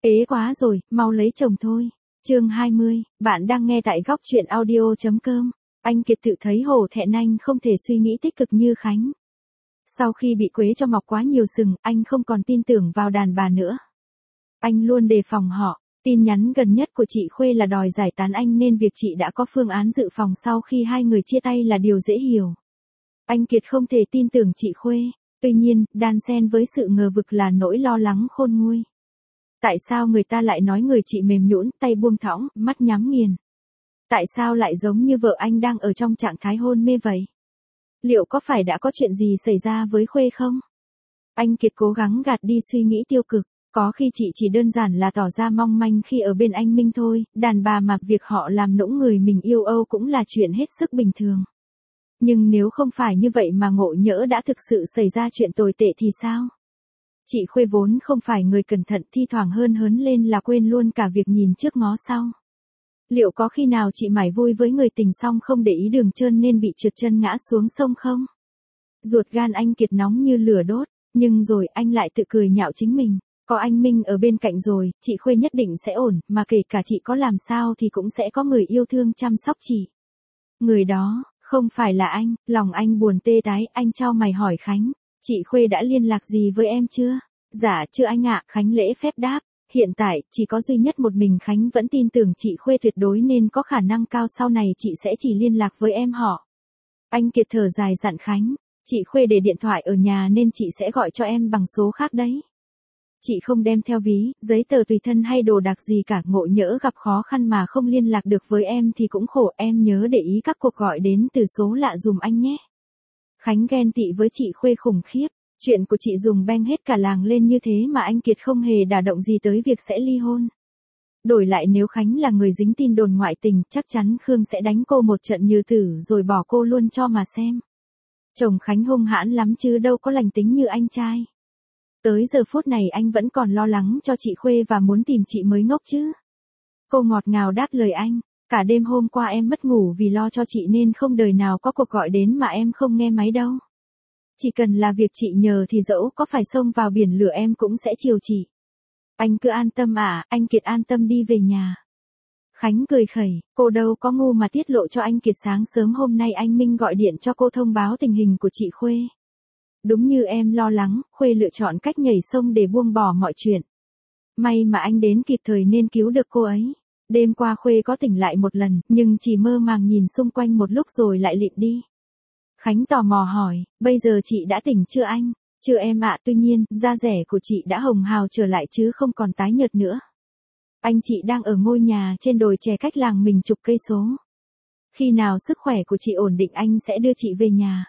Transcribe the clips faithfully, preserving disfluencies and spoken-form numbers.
Ế quá rồi, mau lấy chồng thôi. Chương hai mươi, bạn đang nghe tại góc truyện audio.com. Anh Kiệt tự thấy hổ thẹn, anh không thể suy nghĩ tích cực như Khánh. Sau khi bị Quế cho mọc quá nhiều sừng, anh không còn tin tưởng vào đàn bà nữa. Anh luôn đề phòng họ. Tin nhắn gần nhất của chị Khuê là đòi giải tán anh, nên việc chị đã có phương án dự phòng sau khi hai người chia tay là điều dễ hiểu. Anh Kiệt không thể tin tưởng chị Khuê. Tuy nhiên, đan xen với sự ngờ vực là nỗi lo lắng khôn nguôi. Tại sao người ta lại nói người chị mềm nhũn, tay buông thõng, mắt nhắm nghiền? Tại sao lại giống như vợ anh đang ở trong trạng thái hôn mê vậy? Liệu có phải đã có chuyện gì xảy ra với Khuê không? Anh Kiệt cố gắng gạt đi suy nghĩ tiêu cực. Có khi chị chỉ đơn giản là tỏ ra mong manh khi ở bên anh Minh thôi, đàn bà mà việc họ làm nũng người mình yêu âu cũng là chuyện hết sức bình thường. Nhưng nếu không phải như vậy mà ngộ nhỡ đã thực sự xảy ra chuyện tồi tệ thì sao? Chị Khuê vốn không phải người cẩn thận, thi thoảng hơn hớn lên là quên luôn cả việc nhìn trước ngó sau. Liệu có khi nào chị mải vui với người tình xong không để ý đường trơn nên bị trượt chân ngã xuống sông không? Ruột gan anh Kiệt nóng như lửa đốt, nhưng rồi anh lại tự cười nhạo chính mình. Có anh Minh ở bên cạnh rồi, chị Khuê nhất định sẽ ổn, mà kể cả chị có làm sao thì cũng sẽ có người yêu thương chăm sóc chị. Người đó, không phải là anh. Lòng anh buồn tê tái, anh chau mày hỏi Khánh, chị Khuê đã liên lạc gì với em chưa? Dạ chưa anh ạ, Khánh lễ phép đáp. Hiện tại, chỉ có duy nhất một mình Khánh vẫn tin tưởng chị Khuê tuyệt đối nên có khả năng cao sau này chị sẽ chỉ liên lạc với em họ. Anh Kiệt thở dài dặn Khánh, chị Khuê để điện thoại ở nhà nên chị sẽ gọi cho em bằng số khác đấy. Chị không đem theo ví, giấy tờ tùy thân hay đồ đạc gì cả, ngộ nhỡ gặp khó khăn mà không liên lạc được với em thì cũng khổ, em nhớ để ý các cuộc gọi đến từ số lạ dùm anh nhé. Khánh ghen tị với chị Khuê khủng khiếp, chuyện của chị dùng beng hết cả làng lên như thế mà anh Kiệt không hề đả động gì tới việc sẽ ly hôn. Đổi lại nếu Khánh là người dính tin đồn ngoại tình, chắc chắn Khương sẽ đánh cô một trận như tử rồi bỏ cô luôn cho mà xem. Chồng Khánh hung hãn lắm chứ đâu có lành tính như anh trai. Tới giờ phút này anh vẫn còn lo lắng cho chị Khuê và muốn tìm chị mới ngốc chứ. Cô ngọt ngào đáp lời anh, cả đêm hôm qua em mất ngủ vì lo cho chị nên không đời nào có cuộc gọi đến mà em không nghe máy đâu. Chỉ cần là việc chị nhờ thì dẫu có phải xông vào biển lửa em cũng sẽ chiều chị. Anh cứ an tâm à, anh Kiệt an tâm đi về nhà. Khánh cười khẩy, cô đâu có ngu mà tiết lộ cho anh Kiệt sáng sớm hôm nay anh Minh gọi điện cho cô thông báo tình hình của chị Khuê. Đúng như em lo lắng, Khuê lựa chọn cách nhảy sông để buông bỏ mọi chuyện. May mà anh đến kịp thời nên cứu được cô ấy. Đêm qua Khuê có tỉnh lại một lần, nhưng chỉ mơ màng nhìn xung quanh một lúc rồi lại lịm đi. Khánh tò mò hỏi, bây giờ chị đã tỉnh chưa anh? Chưa em ạ, tuy nhiên, da rẻ của chị đã hồng hào trở lại chứ không còn tái nhợt nữa. Anh chị đang ở ngôi nhà trên đồi chè cách làng mình chục cây số. Khi nào sức khỏe của chị ổn định anh sẽ đưa chị về nhà.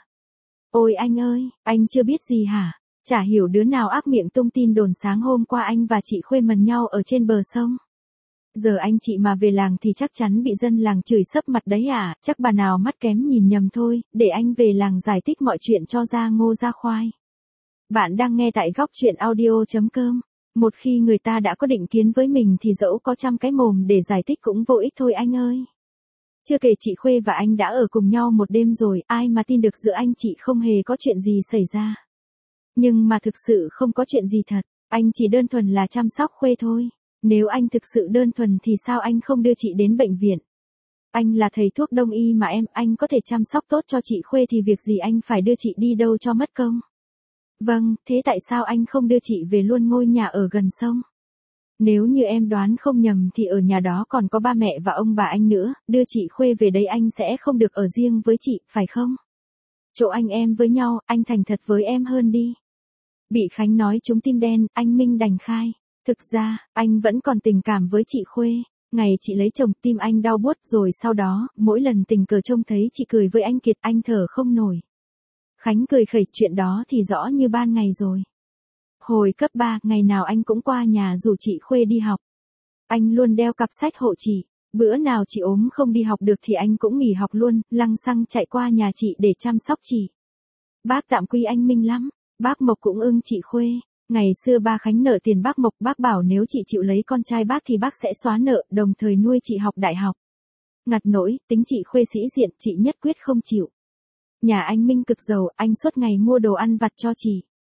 Ôi anh ơi, anh chưa biết gì hả? Chả hiểu đứa nào ác miệng tung tin đồn sáng hôm qua anh và chị Khuê mần nhau ở trên bờ sông. Giờ anh chị mà về làng thì chắc chắn bị dân làng chửi sấp mặt đấy à, chắc bà nào mắt kém nhìn nhầm thôi, để anh về làng giải thích mọi chuyện cho ra ngô ra khoai. Bạn đang nghe tại góc truyện audio.com. Một khi người ta đã có định kiến với mình thì dẫu có trăm cái mồm để giải thích cũng vô ích thôi anh ơi. Chưa kể chị Khuê và anh đã ở cùng nhau một đêm rồi, ai mà tin được giữa anh chị không hề có chuyện gì xảy ra. Nhưng mà thực sự không có chuyện gì thật, anh chỉ đơn thuần là chăm sóc Khuê thôi. Nếu anh thực sự đơn thuần thì sao anh không đưa chị đến bệnh viện? Anh là thầy thuốc đông y mà em, anh có thể chăm sóc tốt cho chị Khuê thì việc gì anh phải đưa chị đi đâu cho mất công? Vâng, thế tại sao anh không đưa chị về luôn ngôi nhà ở gần sông? Nếu như em đoán không nhầm thì ở nhà đó còn có ba mẹ và ông bà anh nữa, đưa chị Khuê về đấy anh sẽ không được ở riêng với chị, phải không? Chỗ anh em với nhau, anh thành thật với em hơn đi. Bị Khánh nói trúng tim đen, anh Minh đành khai. Thực ra, anh vẫn còn tình cảm với chị Khuê. Ngày chị lấy chồng, tim anh đau buốt rồi sau đó, mỗi lần tình cờ trông thấy chị cười với anh Kiệt, anh thở không nổi. Khánh cười khẩy, chuyện đó thì rõ như ban ngày rồi. Hồi cấp ba, ngày nào anh cũng qua nhà rủ chị Khuê đi học. Anh luôn đeo cặp sách hộ chị. Bữa nào chị ốm không đi học được thì anh cũng nghỉ học luôn, lăng xăng chạy qua nhà chị để chăm sóc chị. Bác tạm quý anh Minh lắm. Bác Mộc cũng ưng chị Khuê. Ngày xưa ba Khánh nợ tiền bác Mộc, bác bảo nếu chị chịu lấy con trai bác thì bác sẽ xóa nợ, đồng thời nuôi chị học đại học. Ngặt nỗi, tính chị Khuê sĩ diện, chị nhất quyết không chịu. Nhà anh Minh cực giàu, anh suốt ngày mua đồ ăn vặt cho chị.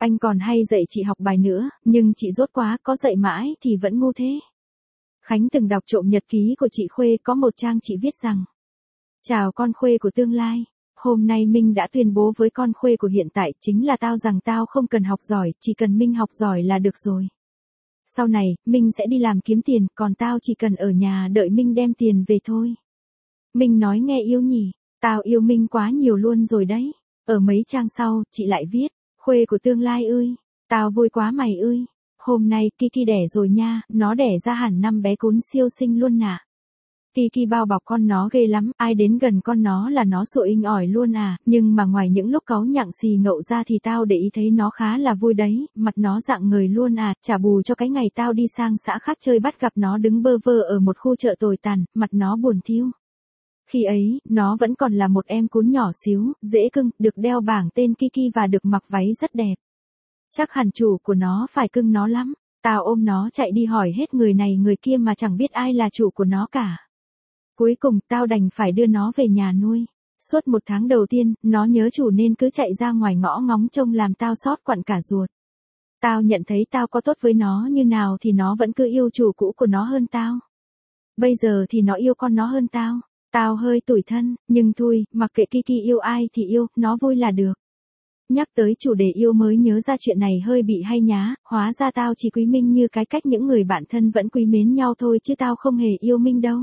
Anh còn hay dạy chị học bài nữa, nhưng chị dốt quá, có dạy mãi thì vẫn ngu thế. Khánh từng đọc trộm nhật ký của chị Khuê, có một trang chị viết rằng: chào con Khuê của tương lai. Hôm nay Minh đã tuyên bố với con Khuê của hiện tại, chính là tao, rằng tao không cần học giỏi, chỉ cần Minh học giỏi là được rồi. Sau này, Minh sẽ đi làm kiếm tiền, còn tao chỉ cần ở nhà đợi Minh đem tiền về thôi. Minh nói nghe yêu nhỉ, tao yêu Minh quá nhiều luôn rồi đấy. Ở mấy trang sau, chị lại viết: Khuê của tương lai ơi, tao vui quá mày ơi. Hôm nay Kiki đẻ rồi nha, nó đẻ ra hẳn năm bé cún siêu xinh luôn nà. Kiki bao bọc con nó ghê lắm, ai đến gần con nó là nó sủa inh ỏi luôn à, nhưng mà ngoài những lúc cáu nhặng xì ngậu ra thì tao để ý thấy nó khá là vui đấy, mặt nó rạng ngời luôn à, trả bù cho cái ngày tao đi sang xã khác chơi bắt gặp nó đứng bơ vơ ở một khu chợ tồi tàn, mặt nó buồn thiu. Khi ấy, nó vẫn còn là một em cún nhỏ xíu, dễ cưng, được đeo bảng tên Kiki và được mặc váy rất đẹp. Chắc hẳn chủ của nó phải cưng nó lắm. Tao ôm nó chạy đi hỏi hết người này người kia mà chẳng biết ai là chủ của nó cả. Cuối cùng tao đành phải đưa nó về nhà nuôi. Suốt một tháng đầu tiên, nó nhớ chủ nên cứ chạy ra ngoài ngõ ngóng trông làm tao xót quặn cả ruột. Tao nhận thấy tao có tốt với nó như nào thì nó vẫn cứ yêu chủ cũ của nó hơn tao. Bây giờ thì nó yêu con nó hơn tao. Tao hơi tủi thân, nhưng thôi, mặc kệ Kiki yêu ai thì yêu, nó vui là được. Nhắc tới chủ đề yêu mới nhớ ra chuyện này hơi bị hay nhá, hóa ra tao chỉ quý Minh như cái cách những người bạn thân vẫn quý mến nhau thôi chứ tao không hề yêu Minh đâu.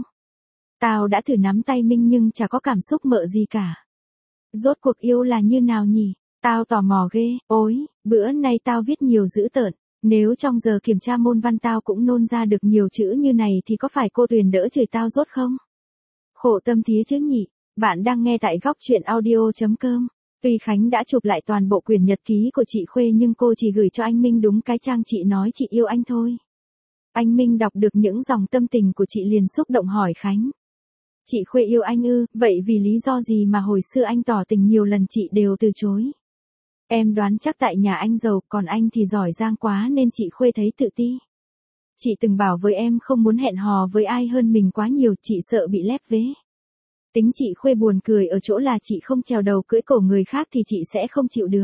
Tao đã thử nắm tay Minh nhưng chả có cảm xúc mợ gì cả. Rốt cuộc yêu là như nào nhỉ? Tao tò mò ghê, ôi, bữa nay tao viết nhiều dữ tợn. Nếu trong giờ kiểm tra môn văn tao cũng nôn ra được nhiều chữ như này thì có phải cô Tuyền đỡ chửi tao rốt không? Khổ tâm thía chứ nhỉ. Bạn đang nghe tại góc truyện audio chấm com. Tuy Khánh đã chụp lại toàn bộ quyển nhật ký của chị Khuê nhưng cô chỉ gửi cho anh Minh đúng cái trang chị nói chị yêu anh thôi. Anh Minh đọc được những dòng tâm tình của chị liền xúc động hỏi Khánh: chị Khuê yêu anh ư, vậy vì lý do gì mà hồi xưa anh tỏ tình nhiều lần chị đều từ chối? Em đoán chắc tại nhà anh giàu, còn anh thì giỏi giang quá nên chị Khuê thấy tự ti. Chị từng bảo với em không muốn hẹn hò với ai hơn mình quá nhiều, chị sợ bị lép vế. Tính chị Khuê buồn cười ở chỗ là chị không trèo đầu cưỡi cổ người khác thì chị sẽ không chịu được.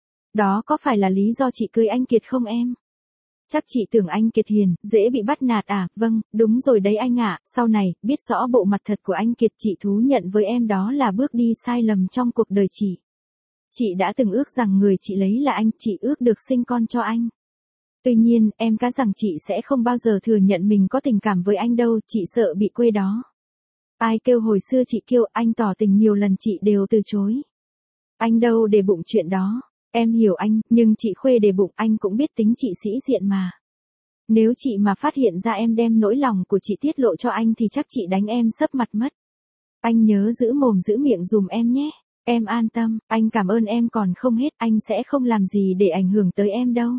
Đó có phải là lý do chị cưới anh Kiệt không em? Chắc chị tưởng anh Kiệt hiền, dễ bị bắt nạt à? Vâng, đúng rồi đấy anh ạ, sau này, biết rõ bộ mặt thật của anh Kiệt, chị thú nhận với em đó là bước đi sai lầm trong cuộc đời chị. Chị đã từng ước rằng người chị lấy là anh, chị ước được sinh con cho anh. Tuy nhiên, em cá rằng chị sẽ không bao giờ thừa nhận mình có tình cảm với anh đâu, chị sợ bị quê đó. Ai kêu hồi xưa chị kêu anh tỏ tình nhiều lần chị đều từ chối. Anh đâu để bụng chuyện đó. Em hiểu anh, nhưng chị Khuê để bụng, anh cũng biết tính chị sĩ diện mà. Nếu chị mà phát hiện ra em đem nỗi lòng của chị tiết lộ cho anh thì chắc chị đánh em sấp mặt mất. Anh nhớ giữ mồm giữ miệng dùm em nhé. Em an tâm, anh cảm ơn em còn không hết, anh sẽ không làm gì để ảnh hưởng tới em đâu.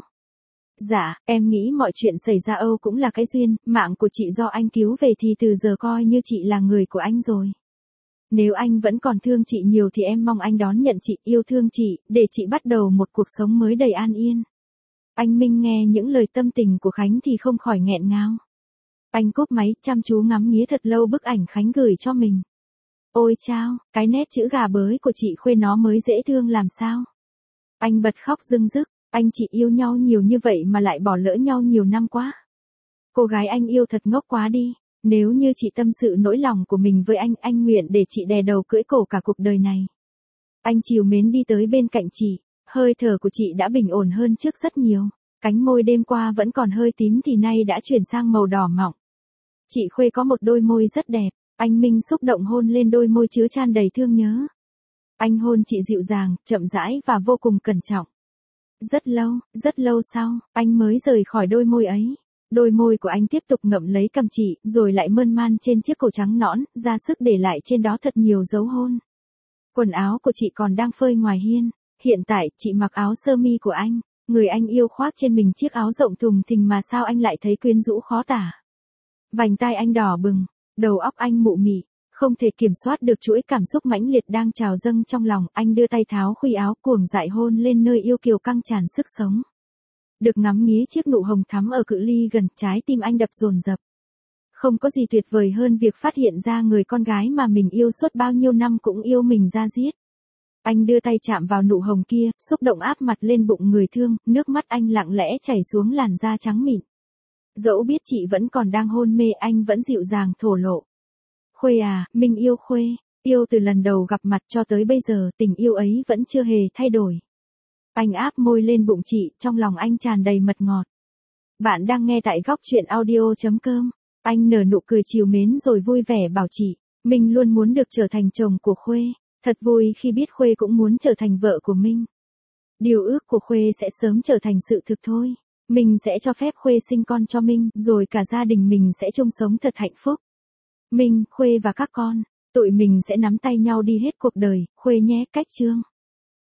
Dạ, em nghĩ mọi chuyện xảy ra Âu cũng là cái duyên, mạng của chị do anh cứu về thì từ giờ coi như chị là người của anh rồi. Nếu anh vẫn còn thương chị nhiều thì em mong anh đón nhận chị, yêu thương chị, để chị bắt đầu một cuộc sống mới đầy an yên. Anh Minh nghe những lời tâm tình của Khánh thì không khỏi nghẹn ngào. Anh cúp máy, chăm chú ngắm nghía thật lâu bức ảnh Khánh gửi cho mình. Ôi chao, cái nét chữ gà bới của chị Khuê nó mới dễ thương làm sao. Anh bật khóc rưng rức, anh chị yêu nhau nhiều như vậy mà lại bỏ lỡ nhau nhiều năm quá. Cô gái anh yêu thật ngốc quá đi. Nếu như chị tâm sự nỗi lòng của mình với anh, anh nguyện để chị đè đầu cưỡi cổ cả cuộc đời này. Anh trìu mến đi tới bên cạnh chị, hơi thở của chị đã bình ổn hơn trước rất nhiều. Cánh môi đêm qua vẫn còn hơi tím thì nay đã chuyển sang màu đỏ mọng. Chị Khuê có một đôi môi rất đẹp, anh Minh xúc động hôn lên đôi môi chứa chan đầy thương nhớ. Anh hôn chị dịu dàng, chậm rãi và vô cùng cẩn trọng. Rất lâu, rất lâu sau, anh mới rời khỏi đôi môi ấy. Đôi môi của anh tiếp tục ngậm lấy cằm chị, rồi lại mơn man trên chiếc cổ trắng nõn, ra sức để lại trên đó thật nhiều dấu hôn. Quần áo của chị còn đang phơi ngoài hiên. Hiện tại, chị mặc áo sơ mi của anh. Người anh yêu khoác trên mình chiếc áo rộng thùng thình mà sao anh lại thấy quyến rũ khó tả. Vành tai anh đỏ bừng, đầu óc anh mụ mị, không thể kiểm soát được chuỗi cảm xúc mãnh liệt đang trào dâng trong lòng. Anh đưa tay tháo khuy áo cuồng dại hôn lên nơi yêu kiều căng tràn sức sống. Được ngắm nghía chiếc nụ hồng thắm ở cự ly gần, trái tim anh đập dồn dập. Không có gì tuyệt vời hơn việc phát hiện ra người con gái mà mình yêu suốt bao nhiêu năm cũng yêu mình ra diết. Anh đưa tay chạm vào nụ hồng kia, xúc động áp mặt lên bụng người thương, nước mắt anh lặng lẽ chảy xuống làn da trắng mịn. Dẫu biết chị vẫn còn đang hôn mê, anh vẫn dịu dàng thổ lộ. Khuê à, mình yêu Khuê, yêu từ lần đầu gặp mặt cho tới bây giờ, tình yêu ấy vẫn chưa hề thay đổi. Anh áp môi lên bụng chị, trong lòng anh tràn đầy mật ngọt. Bạn đang nghe tại góc chuyện audio chấm com. Anh nở nụ cười trìu mến rồi vui vẻ bảo chị, mình luôn muốn được trở thành chồng của Khuê. Thật vui khi biết Khuê cũng muốn trở thành vợ của mình. Điều ước của Khuê sẽ sớm trở thành sự thực thôi. Mình sẽ cho phép Khuê sinh con cho mình, rồi cả gia đình mình sẽ chung sống thật hạnh phúc. Mình, Khuê và các con, tụi mình sẽ nắm tay nhau đi hết cuộc đời, Khuê nhé. Cách chương